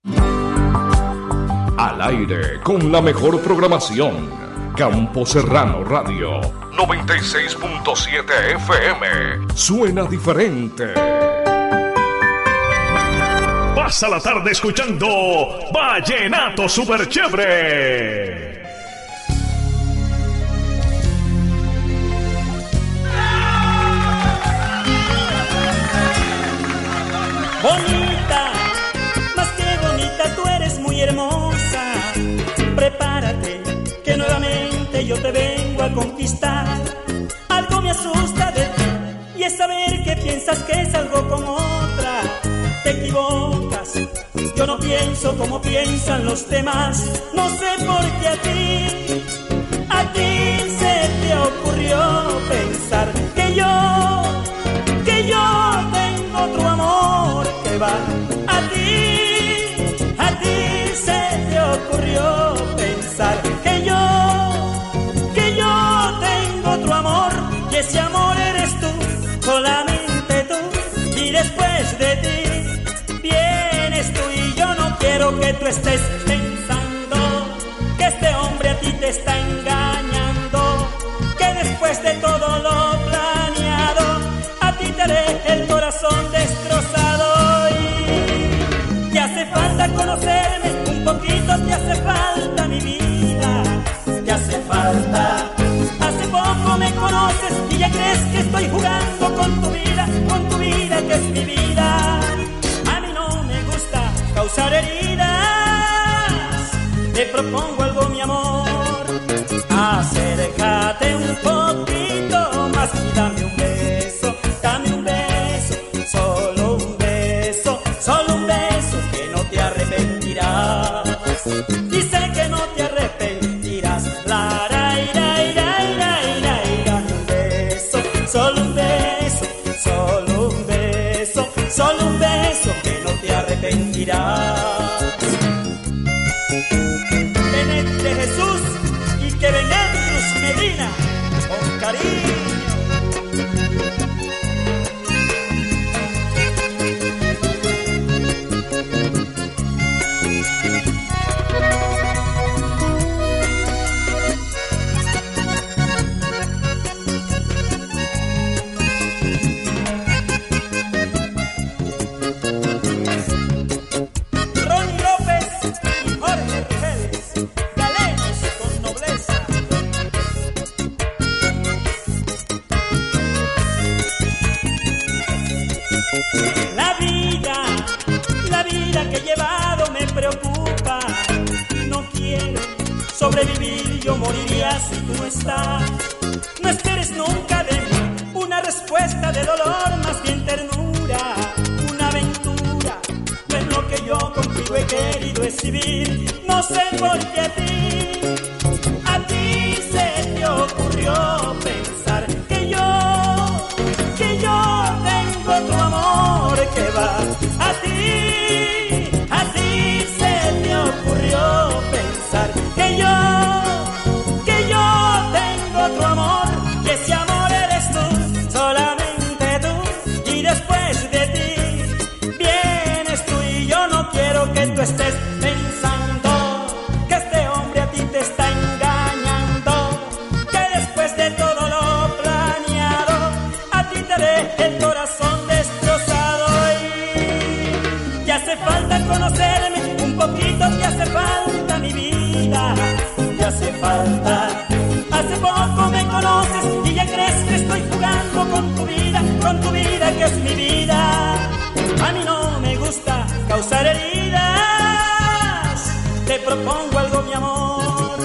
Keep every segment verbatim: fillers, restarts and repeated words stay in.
Al aire con la mejor programación. Campo Serrano Radio noventa y seis punto siete F M. Suena diferente. Pasa la tarde escuchando Vallenato Super Chévere. Bonita, más que bonita, tú eres muy hermosa. Prepárate, que nuevamente yo te vengo a conquistar. Algo me asusta de ti, y es saber que piensas que salgo con otra. Te equivocas, yo no pienso como piensan los demás. No sé por qué a ti, a ti se te ocurrió pensar que yo, que yo tengo otro amor que va. A ti, a ti se te ocurrió pensar que yo, que yo tengo otro amor, y ese amor eres tú, solamente tú. Y después de ti vienes tú, y yo no quiero que tú estés pensando que este hombre a ti te está engañando, que después de todo lo planeado a ti te haré el corazón destrozado. Y te hace falta conocerme un poquito, te hace falta mi vida, te hace falta. Hace poco me conoces y ya crees que estoy jugando con tu vida, con tu vida que es mi vida. A mí no me gusta causar heridas, te propongo algo, mi amor. Acércate un poquito más y dame un beso, dame un beso, solo un beso, solo un beso, que no te arrepentirás. Y sé que no te arrepentirás. La, ra, ira, ira, ira, ira, ira. Dame un beso, solo un beso, solo un beso, solo un beso, que no te arrepentirás. Ven de Jesús y que venga Cruz Medina con cariño. La vida, la vida que he llevado me preocupa. No quiero sobrevivir, yo moriría si tú no estás. No esperes nunca de mí una respuesta de dolor, más bien ternura, una aventura. No es lo que yo contigo he querido es vivir. No sé por qué a ti, a ti se te ocurrió pensar que yo, que yo tengo otro amor que va. A ti, a ti se te ocurrió pensar que yo, que yo tengo otro amor, y ese amor eres tú, solamente tú. Y después de ti vienes tú, y yo no quiero que tú estés pensando que este hombre a ti te está engañando, que después de todo lo planeado a ti te haré el corazón destrozado. Y te hace falta conocerme un poquito, te hace falta mi vida, te hace falta. Hace poco me conoces y ya crees que estoy jugando con tu vida, con tu vida que es mi vida. A mí no me gusta causar heridas, te propongo algo, mi amor.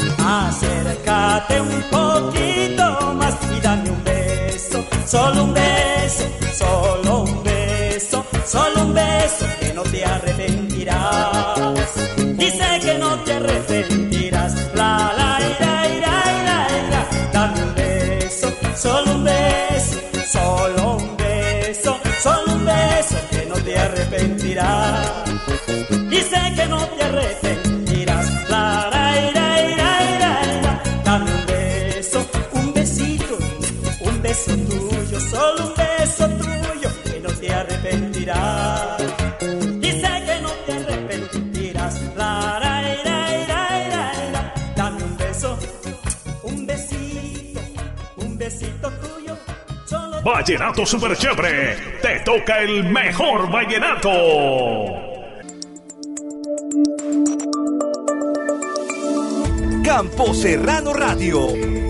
Acércate un poquito más y dame un beso, solo un beso, solo un beso, solo un beso, que no te arrepentirás. Dice que no te arrepentirás. La, la, ira, ira, ira, ira. Dame un beso, solo un beso, solo un beso, solo un beso, que no te arrepentirás. Dice que no te arrepentirás. La, la, ira, ira, ira, ira. Dame un beso, un besito, un beso tuyo, solo un beso tuyo, que no te arrepentirás. Dice que no te arrepentirás. Vallenato Super Chévere. Te toca el mejor vallenato. Campo Serrano Radio.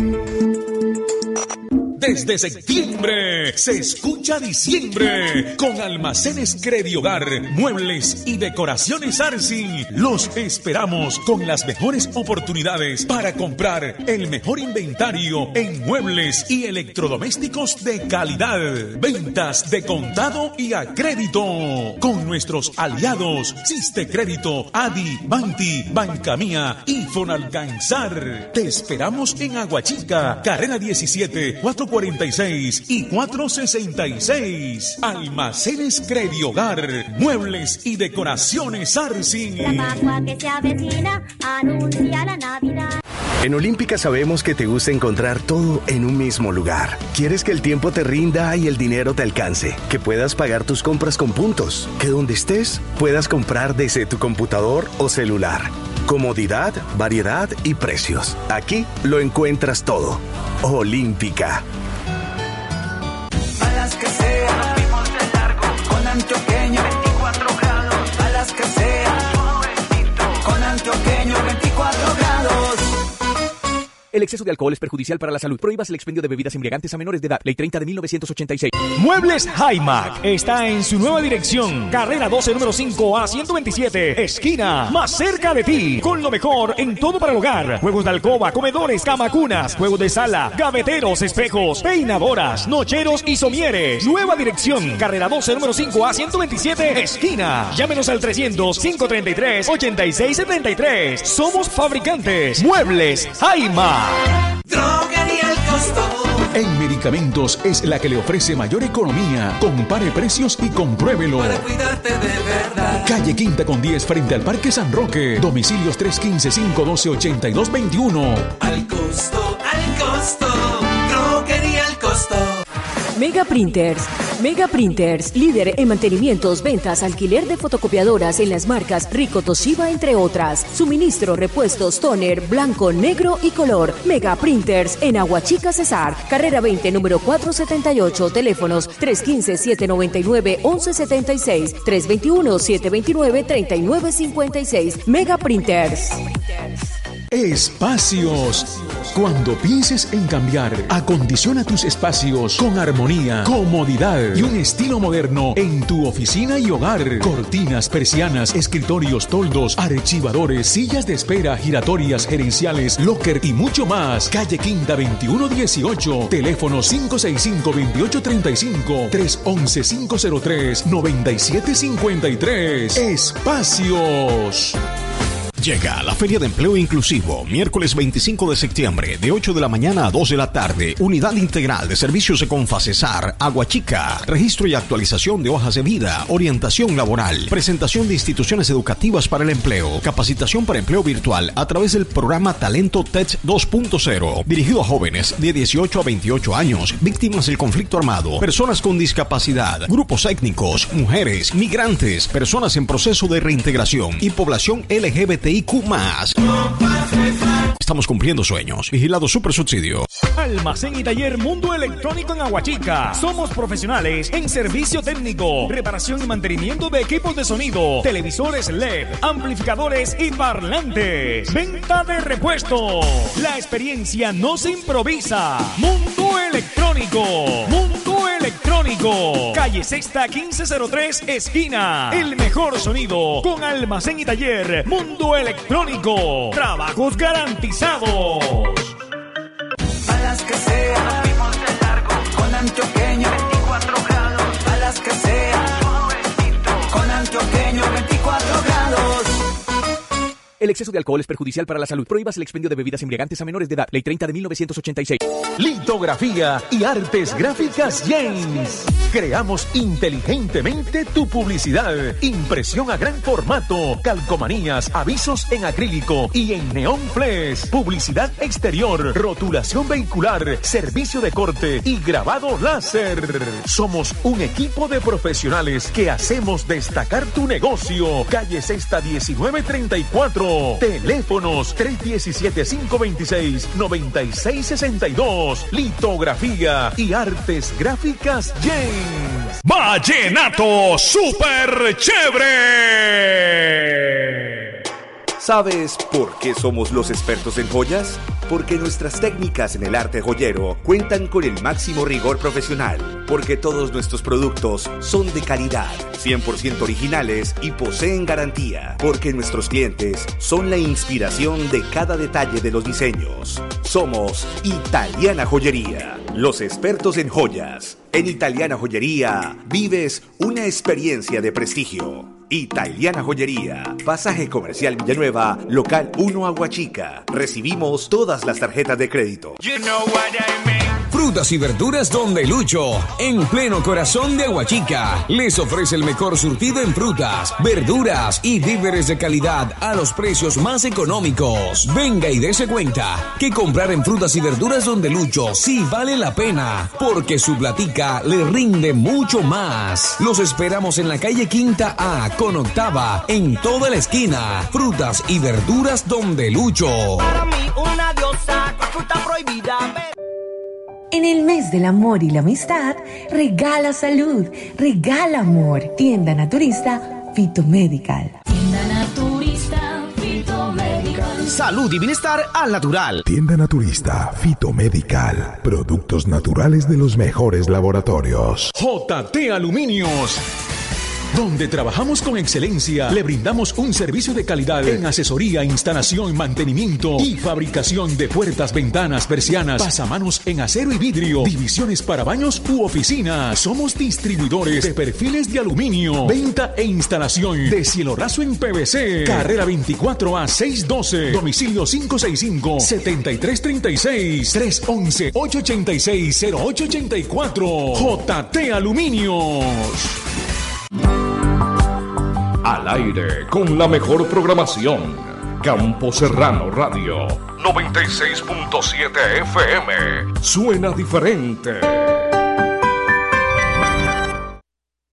Desde septiembre se escucha diciembre con Almacenes Crediogar, muebles y decoraciones Arsi. Los esperamos con las mejores oportunidades para comprar el mejor inventario en muebles y electrodomésticos de calidad. Ventas de contado y a crédito con nuestros aliados Siste Crédito, Adi, Banti, Banca Mía y Fonalcanzar. Te esperamos en Aguachica, carrera diecisiete, cuatro cuarenta y seis y cuatro sesenta y seis. Almacenes Crediogar, muebles y decoraciones Arsi. La Pascua que se avecina anuncia la Navidad. En Olímpica sabemos que te gusta encontrar todo en un mismo lugar. Quieres que el tiempo te rinda y el dinero te alcance, que puedas pagar tus compras con puntos, que donde estés puedas comprar desde tu computador o celular. Comodidad, variedad y precios. Aquí lo encuentras todo. Olímpica. A las que sean, nos vimos de largo, con antioqueño, veinticuatro grados. A las que sean, suavecito, con antioqueño, veinticuatro grados. El exceso de alcohol es perjudicial para la salud. Prohíbas el expendio de bebidas embriagantes a menores de edad. Ley treinta de mil novecientos ochenta y seis. Muebles Himac está en su nueva dirección. Carrera doce, número cinco a ciento veintisiete. Esquina, más cerca de ti. Con lo mejor en todo para el hogar. Juegos de alcoba, comedores, camacunas, juegos de sala, gaveteros, espejos, peinadoras, nocheros y somieres. Nueva dirección. Carrera doce, número cinco a ciento veintisiete. Esquina. Llámenos al trescientos, cinco treinta y tres, ochenta y seis setenta y tres. Somos fabricantes. Muebles Himac. Droguería El Costo. En medicamentos es la que le ofrece mayor economía. Compare precios y compruébelo. Para cuidarte de verdad. Calle Quinta con diez frente al Parque San Roque. Domicilios tres uno cinco, cinco uno dos, ocho dos dos uno. Al costo, al costo. Droguería El Costo. Mega Printers. Mega Printers, líder en mantenimientos, ventas, alquiler de fotocopiadoras en las marcas Rico, Toshiba, entre otras. Suministro, repuestos, tóner, blanco, negro y color. Mega Printers en Aguachica, Cesar. Carrera veinte, número cuatrocientos setenta y ocho. Teléfonos tres uno cinco, siete nueve nueve, once setenta y seis, tres dos uno, siete dos nueve, treinta y nueve cincuenta y seis. Mega Printers. Espacios. Cuando pienses en cambiar, acondiciona tus espacios con armonía, comodidad y un estilo moderno en tu oficina y hogar. Cortinas, persianas, escritorios, toldos, archivadores, sillas de espera, giratorias, gerenciales, locker y mucho más. Calle Quinta veintiuno dieciocho. Teléfono cinco seis cinco, veintiocho treinta y cinco, tres once, cinco cero tres, noventa y siete cincuenta y tres. Espacios. Llega la Feria de Empleo Inclusivo, miércoles veinticinco de septiembre, de ocho de la mañana a dos de la tarde. Unidad Integral de Servicios de Confacesar, Aguachica. Registro y actualización de hojas de vida, orientación laboral, presentación de instituciones educativas para el empleo, capacitación para empleo virtual a través del programa Talento Tech dos punto cero, dirigido a jóvenes de dieciocho a veintiocho años, víctimas del conflicto armado, personas con discapacidad, grupos étnicos, mujeres, migrantes, personas en proceso de reintegración y población L G B T I Q más. Estamos cumpliendo sueños. Vigilado Super Subsidio. Almacén y taller Mundo Electrónico en Aguachica. Somos profesionales en servicio técnico, reparación y mantenimiento de equipos de sonido, televisores L E D, amplificadores y parlantes. Venta de repuestos. La experiencia no se improvisa. Mundo Electrónico. Mundo Electrónico. Calle Sexta quince cero tres, esquina. El mejor sonido con almacén y taller Mundo Electrónico. Trabajos garantizados. A las que sean, nos vimos de largo, con antioqueño, veinticuatro grados. A las que sean, suavecito, con antioqueño, veinticuatro grados. El exceso de alcohol es perjudicial para la salud. Prohíbas el expendio de bebidas embriagantes a menores de edad. Ley treinta de mil novecientos ochenta y seis. Litografía y artes gráficas James. Creamos inteligentemente tu publicidad. Impresión a gran formato, calcomanías, avisos en acrílico y en neón flash. Publicidad exterior, rotulación vehicular, servicio de corte y grabado láser. Somos un equipo de profesionales que hacemos destacar tu negocio. Calle Sexta diecinueve treinta y cuatro. Santiago. Teléfonos tres uno siete, cinco dos seis, nueve seis seis dos. Litografía y artes gráficas James. Vallenato Super Chévere. ¿Sabes por qué somos los expertos en joyas? Porque nuestras técnicas en el arte joyero cuentan con el máximo rigor profesional. Porque todos nuestros productos son de calidad, cien por ciento originales y poseen garantía. Porque nuestros clientes son la inspiración de cada detalle de los diseños. Somos Italiana Joyería, los expertos en joyas. En Italiana Joyería vives una experiencia de prestigio. Italiana Joyería, Pasaje Comercial Villanueva, Local uno Aguachica. Recibimos todas las tarjetas de crédito. You know what I mean. Frutas y verduras Donde Lucho, en pleno corazón de Aguachica. Les ofrece el mejor surtido en frutas, verduras y víveres de calidad a los precios más económicos. Venga y dése cuenta que comprar en Frutas y Verduras Donde Lucho sí vale la pena, porque su platica le rinde mucho más. Los esperamos en la calle Quinta A con Octava, en toda la esquina. Frutas y Verduras Donde Lucho. Para mí una diosa con fruta prohibida. En el mes del amor y la amistad, regala salud, regala amor. Tienda Naturista Fitomedical. Tienda Naturista Fitomedical. Salud y bienestar al natural. Tienda Naturista Fitomedical. Productos naturales de los mejores laboratorios. J T Aluminios, donde trabajamos con excelencia. Le brindamos un servicio de calidad en asesoría, instalación, mantenimiento y fabricación de puertas, ventanas, persianas, pasamanos en acero y vidrio, divisiones para baños u oficinas. Somos distribuidores de perfiles de aluminio, venta e instalación de cielo raso en P V C. Carrera veinticuatro A seiscientos doce, domicilio cinco seis cinco, siete tres tres seis, tres uno uno, ocho ocho seis, cero ocho ocho cuatro. J T Aluminios. Al aire con la mejor programación. Campo Serrano Radio noventa y seis punto siete F M. Suena diferente.